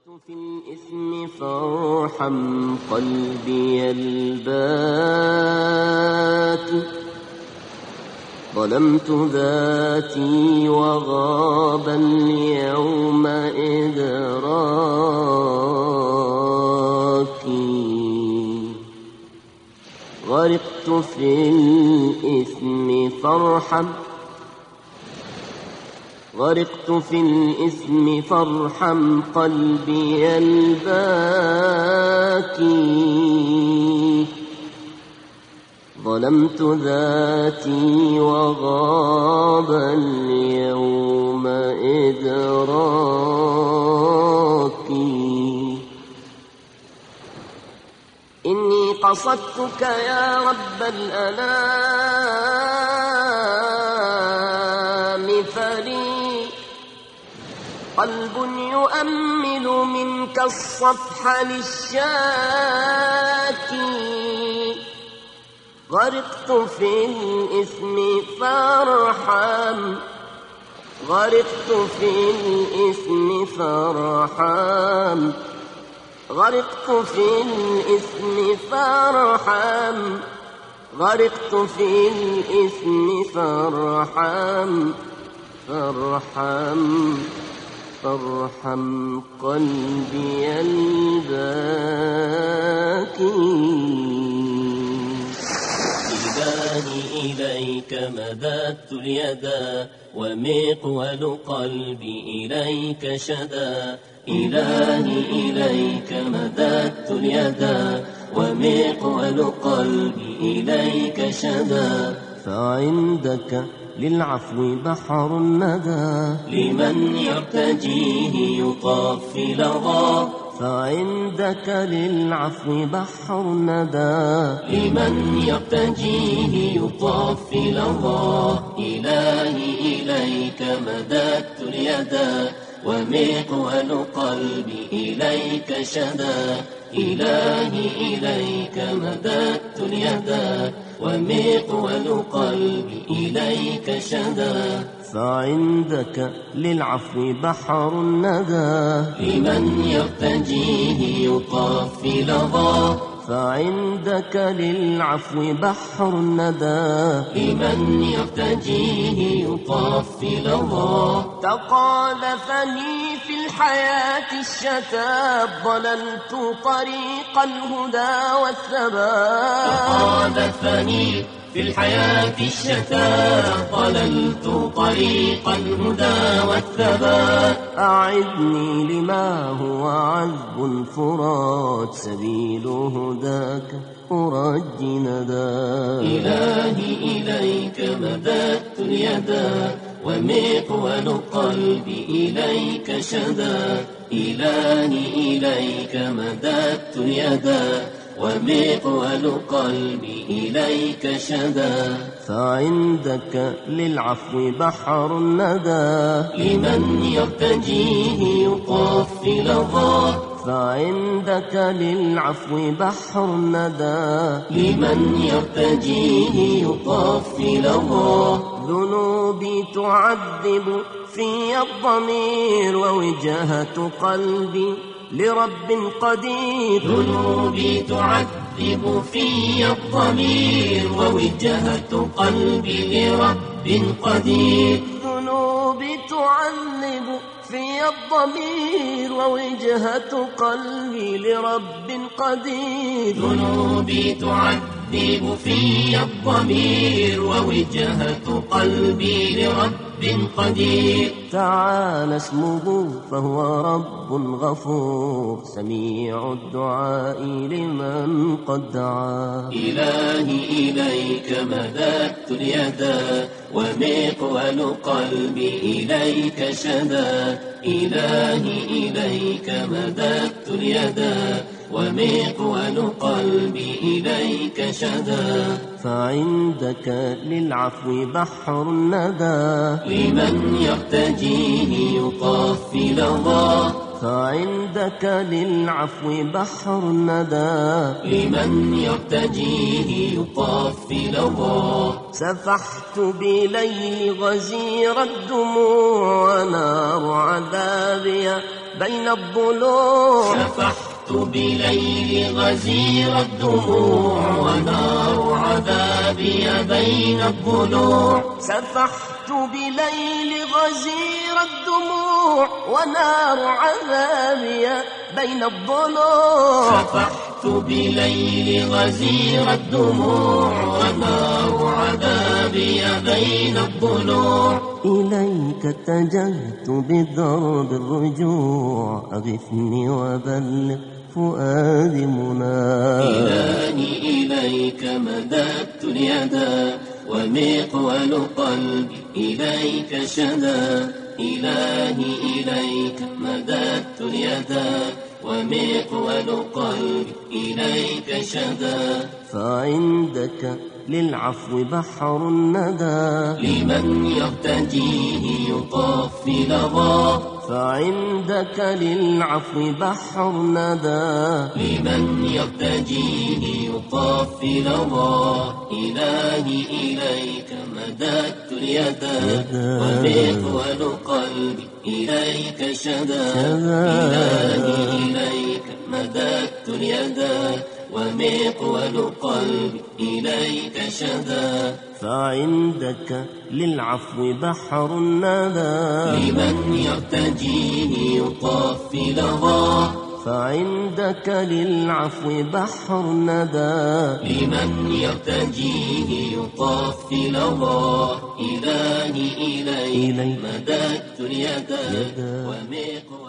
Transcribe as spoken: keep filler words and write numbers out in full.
في الإثم فارحم قلبي الباكي، ظلمت ذاتي وغاب اليوم إدراكي، غرقت في الإثم فارحم غرقت في الإثم فارحم قلبي الباكي، ظلمت ذاتي وغاب اليوم إدراكي، إني قصدتك يا رب الأنام فلي قلب يؤمل منك الصفح للشاكي، غرقت في الإثم فارحم غرقت في الإثم فارحم غرقت في الإثم فارحم غرقت في الإثم فارحم فارحم فارحم قلبي الباكي. إلهي إليك مددت اليدا ومقول قلبي إليك شدا، إلهي إليك مددت اليدا ومقول قلبي إليك شدا، فعندك للعفو بحر الندى لمن يرتجيه يطفي لظى، فعندك للعفو بحر الندى لمن يرتجيه يطفي لظى، إلهي إليك مددت اليدا ومقول قلبي إليك شدا، إلهي إليك مددت اليدا ومقول قلبي إليك شدا، فعندك للعفو بحر الندى لمن يرتجيه يطفي لظى، فعندك للعفو بحر الندى لمن يرتجيه يطفي لظى، تقاذفني في الحياة الشتاب ضللت طريق الهدى والثبات، تقاذفني في الحياة الشتات ضللت طريق الهدى والثبات، أعدني لما هو عذب فرات سبيل هداك أرجي ندى، إلهي إليك مددت اليدا ومقول قلبي إليك شدا، إلهي إليك مددت اليدا ومقول قلبي إليك شدا، فعندك للعفو بحر الندى لمن يرتجيه يطفي لظى، فعندك للعفو بحر الندى لمن يرتجيه يطفي لظى، ذنوبي تعذب في الضمير ووجهة قلبي لرب قدير، ذنوبي تعذب في الضمير ووجهة قلبي لرب قدير، ذنوبي تعذب في الضمير ووجهة قلبي لرب قدير، ذنوبي تعذب في الضمير ووجهة قلبي لرب قدير، تعالى اسمه فهو رب غفور سميع الدعاء لمن قد دعا، إلهي إليك مددت اليدا ومقول قلبي إليك شدا، إلهي إليك مددت اليدا ومقول قلبي إليك شدا، فعندك للعفو بحر الندى لمن يرتجيه يطفي لظى، فعندك للعفو بحر الندى لمن يرتجيه يطفي لظى، سفحت بليل غزير الدموع ونار عذابي بين الضلوع. شفحت بليل غزير الدموع ونار عذابي بين الضلوع. سفحت بليل غزير الدموع ونار عذابي بين الضلوع. سفحت بليل غزير الدموع ونار عذابي بين الضلوع. إليك اتجهت بضرب الرجوع، أغثني وبلغ فؤادي منى. إلهي إليك مددت اليدا ومقول قلبي إليك شدا. إلهي إليك مددت اليدا ومقول قلبي إليك شدا. فعندك للعفو بحر الندى، لمن يرتجيه يطفي لظى. فعندك للعفو بحر الندى، لمن يرتجيه يطفي لظى. إلهي إليك مددت اليدا ومقول قلبي إليك شدا. إلهي إليك مددت اليدا ومقول قلبي إليك شدا. فعندك للعفو بحر الندى، لمن يرتجيه يطفي لظى. فعندك للعفو بحر الندى، لمن يرتجيه يطفي لظى. إلهي إليك مددت اليدا ومقول